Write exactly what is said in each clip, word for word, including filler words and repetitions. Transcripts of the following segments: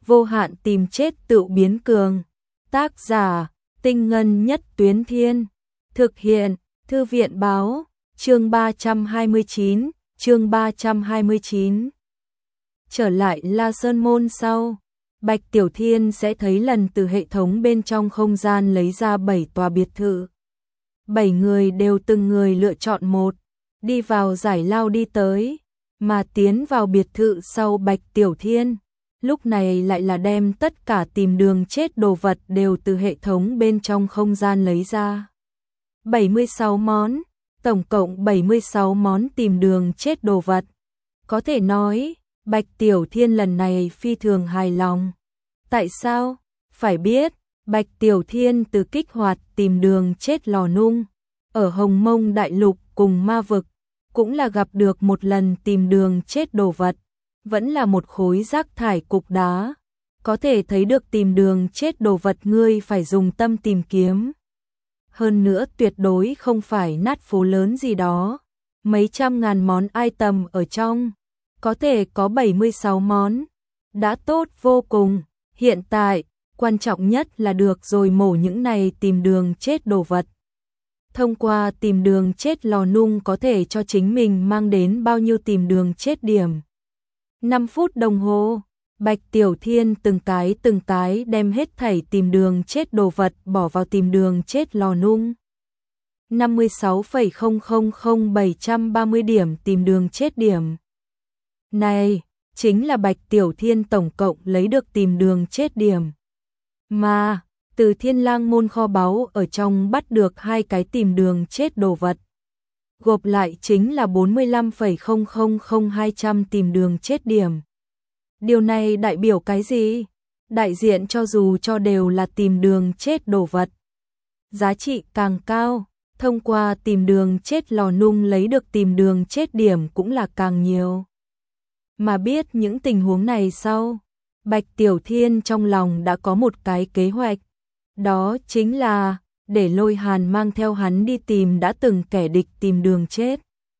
vô hạn tìm chết tự biến cường. Tác giả, Tinh Ngân Nhất Tuyến Thiên. Thực hiện, Thư viện Báo, chương ba trăm hai mươi chín, chương ba trăm hai mươi chín. Trở lại La Sơn Môn sau, Bạch Tiểu Thiên sẽ thấy lần từ hệ thống bên trong không gian lấy ra bảy tòa biệt thự. Bảy người đều từng người lựa chọn một, đi vào giải lao đi tới, mà tiến vào biệt thự sau Bạch Tiểu Thiên. Lúc này lại là đem tất cả tìm đường chết đồ vật đều từ hệ thống bên trong không gian lấy ra. bảy mươi sáu món, tổng cộng bảy mươi sáu món tìm đường chết đồ vật. Có thể nói, Bạch Tiểu Thiên lần này phi thường hài lòng. Tại sao? Phải biết, Bạch Tiểu Thiên từ kích hoạt tìm đường chết lò nung, ở Hồng Mông Đại Lục cùng ma vực, cũng là gặp được một lần tìm đường chết đồ vật, vẫn là một khối rác thải cục đá. Có thể thấy được tìm đường chết đồ vật ngươi phải dùng tâm tìm kiếm. Hơn nữa tuyệt đối không phải nát phố lớn gì đó. Mấy trăm ngàn món item ở trong, có thể có bảy mươi sáu món. Đã tốt vô cùng. Hiện tại, quan trọng nhất là được rồi mổ những này tìm đường chết đồ vật. Thông qua tìm đường chết lò nung có thể cho chính mình mang đến bao nhiêu tìm đường chết điểm. năm phút đồng hồ, Bạch Tiểu Thiên từng cái từng cái đem hết thảy tìm đường chết đồ vật bỏ vào tìm đường chết lò nung. năm mươi sáu phẩy không không không bảy trăm ba mươi điểm tìm đường chết điểm. Này, chính là Bạch Tiểu Thiên tổng cộng lấy được tìm đường chết điểm. Mà, từ Thiên Lang môn kho báu ở trong bắt được hai cái tìm đường chết đồ vật. Gộp lại chính là bốn mươi lăm phẩy không không không hai trăm tìm đường chết điểm. Điều này đại biểu cái gì? Đại diện cho dù cho đều là tìm đường chết đồ vật, giá trị càng cao, thông qua tìm đường chết lò nung lấy được tìm đường chết điểm cũng là càng nhiều. Mà biết những tình huống này sau, Bạch Tiểu Thiên trong lòng đã có một cái kế hoạch, đó chính là để Lôi Hàn mang theo hắn đi tìm đã từng kẻ địch tìm đường chết.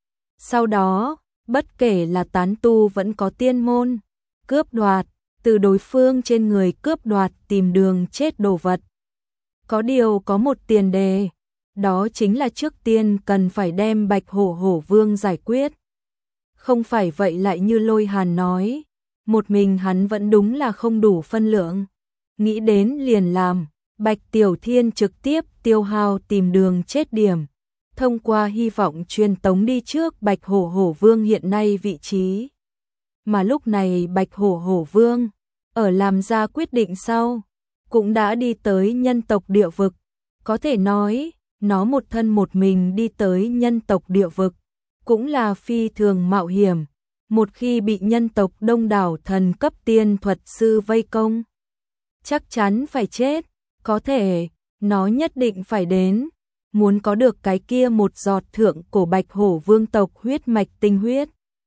Sau đó, bất kể là tán tu vẫn có tiên môn, cướp đoạt, từ đối phương trên người cướp đoạt tìm đường chết đồ vật. Có điều có một tiền đề, đó chính là trước tiên cần phải đem Bạch Hổ Hổ Vương giải quyết. Không phải vậy lại như Lôi Hàn nói, một mình hắn vẫn đúng là không đủ phân lượng. Nghĩ đến liền làm, Bạch Tiểu Thiên trực tiếp tiêu hao tìm đường chết điểm, thông qua hy vọng truyền tống đi trước Bạch Hổ Hổ Vương hiện nay vị trí. Mà lúc này Bạch Hổ Hổ Vương, ở làm ra quyết định sau, cũng đã đi tới nhân tộc địa vực. Có thể nói, nó một thân một mình đi tới nhân tộc địa vực, cũng là phi thường mạo hiểm. Một khi bị nhân tộc đông đảo thần cấp tiên thuật sư vây công, chắc chắn phải chết. Có thể, nó nhất định phải đến, muốn có được cái kia một giọt thượng cổ Bạch Hổ Vương tộc huyết mạch tinh huyết.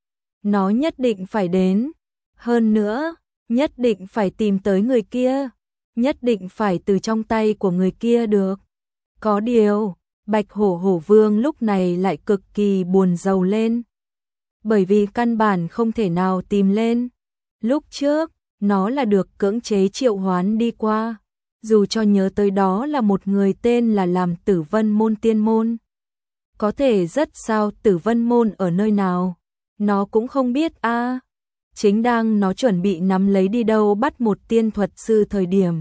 Nó nhất định phải đến, hơn nữa, nhất định phải tìm tới người kia, nhất định phải từ trong tay của người kia được. Có điều, Bạch Hổ Hổ Vương lúc này lại cực kỳ buồn rầu lên, bởi vì căn bản không thể nào tìm lên. Lúc trước, nó là được cưỡng chế triệu hoán đi qua. Dù cho nhớ tới đó là một người tên là làm Tử Vân Môn tiên môn. Có thể rất sao Tử Vân Môn ở nơi nào, nó cũng không biết a. À, chính đang nó chuẩn bị nắm lấy đi đâu bắt một tiên thuật sư thời điểm,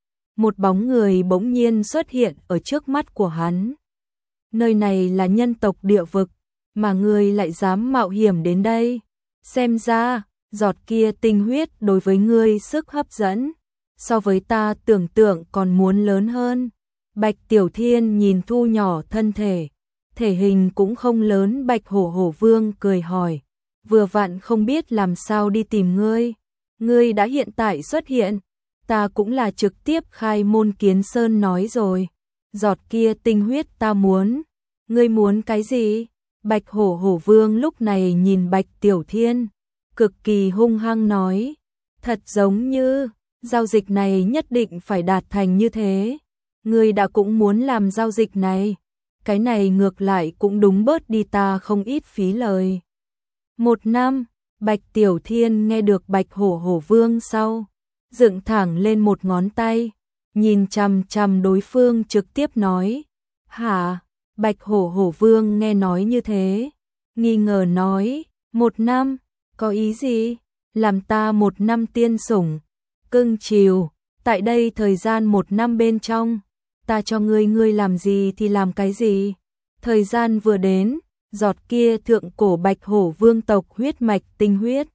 một bóng người bỗng nhiên xuất hiện ở trước mắt của hắn. Nơi này là nhân tộc địa vực, mà ngươi lại dám mạo hiểm đến đây. Xem ra, giọt kia tinh huyết đối với ngươi sức hấp dẫn so với ta tưởng tượng còn muốn lớn hơn. Bạch Tiểu Thiên nhìn thu nhỏ thân thể, thể hình cũng không lớn. Bạch Hổ Hổ Vương cười hỏi, vừa vặn không biết làm sao đi tìm ngươi. Ngươi đã hiện tại xuất hiện, ta cũng là trực tiếp khai môn kiến sơn nói rồi. Giọt kia tinh huyết ta muốn. Ngươi muốn cái gì? Bạch Hổ Hổ Vương lúc này nhìn Bạch Tiểu Thiên, cực kỳ hung hăng nói, thật giống như giao dịch này nhất định phải đạt thành như thế. Ngươi đã cũng muốn làm giao dịch này, cái này ngược lại cũng đúng bớt đi ta không ít phí lời. Một năm, Bạch Tiểu Thiên nghe được Bạch Hổ Hổ Vương sau, dựng thẳng lên một ngón tay, nhìn chằm chằm đối phương trực tiếp nói, hả? Bạch hổ hổ vương nghe nói như thế, nghi ngờ nói, một năm, có ý gì? Làm ta một năm tiên sủng, cưng chiều, tại đây thời gian một năm bên trong, ta cho ngươi ngươi làm gì thì làm cái gì. Thời gian vừa đến, giọt kia thượng cổ bạch hổ vương tộc huyết mạch tinh huyết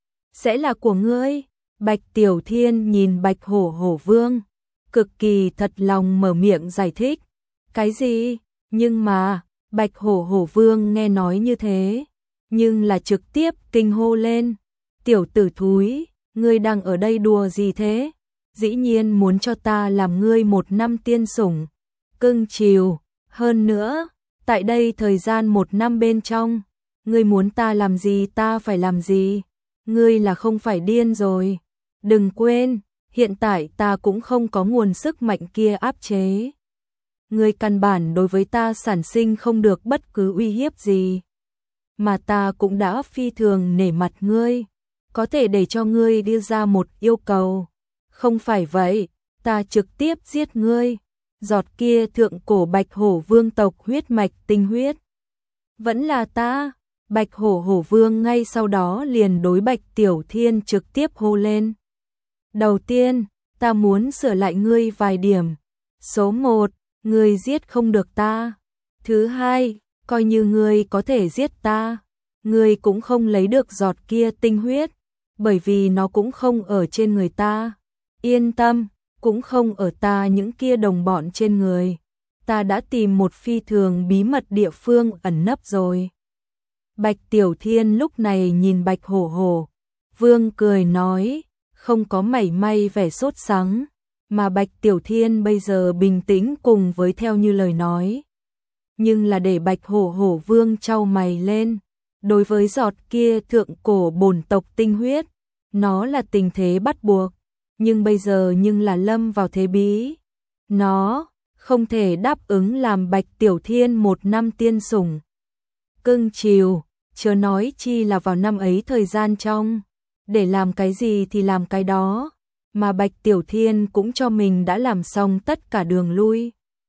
sẽ là của ngươi. Bạch Tiểu Thiên nhìn bạch hổ hổ vương, cực kỳ thật lòng mở miệng giải thích. Cái gì? Nhưng mà, bạch hổ hổ vương nghe nói như thế, nhưng là trực tiếp kinh hô lên. Tiểu tử thúi, ngươi đang ở đây đùa gì thế? Dĩ nhiên muốn cho ta làm ngươi một năm tiên sủng, cưng chiều, hơn nữa, tại đây thời gian một năm bên trong, ngươi muốn ta làm gì ta phải làm gì, ngươi là không phải điên rồi. Đừng quên, hiện tại ta cũng không có nguồn sức mạnh kia áp chế. Ngươi căn bản đối với ta sản sinh không được bất cứ uy hiếp gì. Mà ta cũng đã phi thường nể mặt ngươi, có thể để cho ngươi đưa ra một yêu cầu. Không phải vậy, ta trực tiếp giết ngươi. Giọt kia thượng cổ bạch hổ vương tộc huyết mạch tinh huyết vẫn là ta. Bạch hổ hổ vương ngay sau đó liền đối Bạch Tiểu Thiên trực tiếp hô lên. Đầu tiên, ta muốn sửa lại ngươi vài điểm. Số một, ngươi giết không được ta. Thứ hai, coi như ngươi có thể giết ta, ngươi cũng không lấy được giọt kia tinh huyết, bởi vì nó cũng không ở trên người ta. Yên tâm, cũng không ở ta những kia đồng bọn trên người. Ta đã tìm một phi thường bí mật địa phương ẩn nấp rồi. Bạch Tiểu Thiên lúc này nhìn Bạch Hổ Hổ Vương cười nói, không có mảy may vẻ sốt sắng, mà Bạch Tiểu Thiên bây giờ bình tĩnh cùng với theo như lời nói. Nhưng là để Bạch Hổ Hổ Vương chau mày lên, đối với giọt kia thượng cổ bổn tộc tinh huyết, nó là tình thế bắt buộc, nhưng bây giờ nhưng là lâm vào thế bí. Nó không thể đáp ứng làm Bạch Tiểu Thiên một năm tiên sủng, cưng chiều, chớ nói chi là vào năm ấy thời gian trong, để làm cái gì thì làm cái đó, mà Bạch Tiểu Thiên cũng cho mình đã làm xong tất cả đường lui.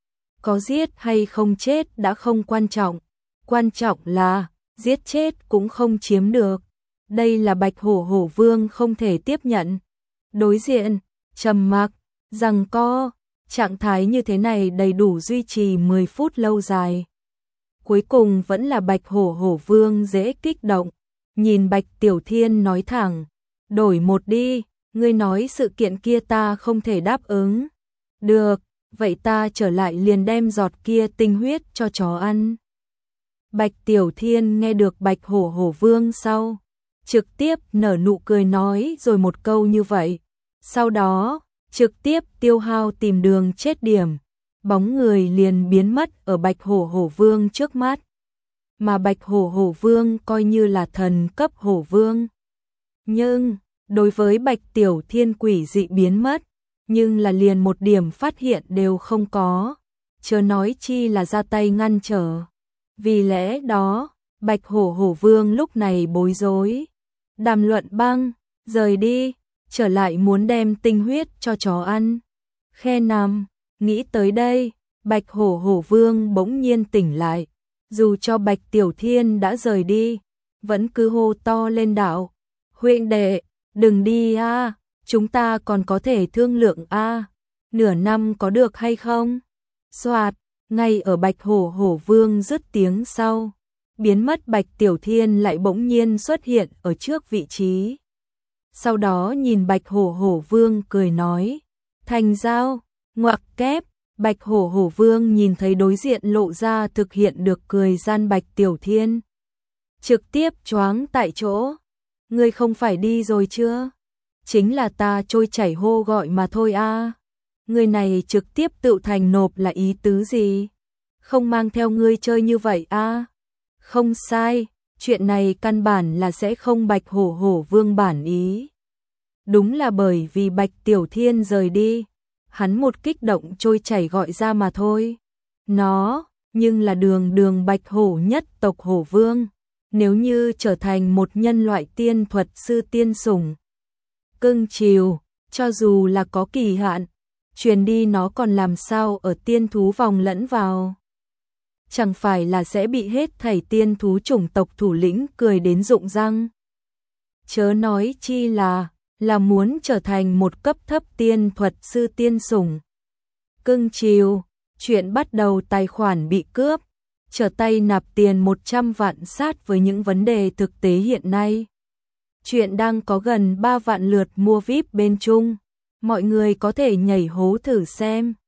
Có giết hay không chết đã không quan trọng, quan trọng là giết chết cũng không chiếm được. Đây là Bạch Hổ Hổ Vương không thể tiếp nhận. Đối diện, trầm mặc, giằng co, trạng thái như thế này đầy đủ duy trì mười phút lâu dài. Cuối cùng vẫn là Bạch Hổ Hổ Vương dễ kích động, nhìn Bạch Tiểu Thiên nói thẳng, đổi một đi, ngươi nói sự kiện kia ta không thể đáp ứng. Được, vậy ta trở lại liền đem giọt kia tinh huyết cho chó ăn. Bạch Tiểu Thiên nghe được Bạch Hổ Hổ Vương sau, trực tiếp nở nụ cười nói rồi một câu như vậy. Sau đó, trực tiếp tiêu hao tìm đường chết điểm, bóng người liền biến mất ở Bạch Hổ Hổ Vương trước mắt. Mà Bạch Hổ Hổ Vương coi như là thần cấp hổ vương. Nhưng, đối với Bạch Tiểu Thiên quỷ dị biến mất, nhưng là liền một điểm phát hiện đều không có, chớ nói chi là ra tay ngăn trở. Vì lẽ đó, Bạch Hổ Hổ Vương lúc này bối rối. Đàm Luận Băng, rời đi, trở lại muốn đem tinh huyết cho chó ăn. Khe nằm, nghĩ tới đây, Bạch Hổ Hổ Vương bỗng nhiên tỉnh lại. Dù cho Bạch Tiểu Thiên đã rời đi, vẫn cứ hô to lên đạo. Huynh đệ, đừng đi a, chúng ta còn có thể thương lượng a, nửa năm có được hay không? Soạt, ngay ở Bạch Hổ Hổ Vương dứt tiếng sau, biến mất Bạch Tiểu Thiên lại bỗng nhiên xuất hiện ở trước vị trí. Sau đó nhìn Bạch Hổ Hổ Vương cười nói, thành giao, ngoặc kép. Bạch Hổ Hổ Vương nhìn thấy đối diện lộ ra thực hiện được cười gian Bạch Tiểu Thiên, trực tiếp choáng tại chỗ. Ngươi không phải đi rồi chưa? Chính là ta trôi chảy hô gọi mà thôi a. Ngươi này trực tiếp tự thành nộp là ý tứ gì? Không mang theo ngươi chơi như vậy a? Không sai, chuyện này căn bản là sẽ không Bạch Hổ Hổ Vương bản ý. Đúng là bởi vì Bạch Tiểu Thiên rời đi, hắn một kích động trôi chảy gọi ra mà thôi. Nó, nhưng là đường đường Bạch Hổ nhất tộc Hổ Vương, nếu như trở thành một nhân loại tiên thuật sư tiên sủng, cưng chiều, Cho dù là có kỳ hạn, truyền đi nó còn làm sao ở tiên thú vòng lẫn vào. Chẳng phải là sẽ bị hết thảy tiên thú chủng tộc thủ lĩnh cười đến rụng răng. Chớ nói chi là, là muốn trở thành một cấp thấp tiên thuật sư tiên sủng. Cưng chiều, chuyện bắt đầu tài khoản bị cướp, trở tay nạp tiền một trăm vạn sát với những vấn đề thực tế hiện nay. Chuyện đang có gần ba vạn lượt mua víp bên Trung, mọi người có thể nhảy hố thử xem.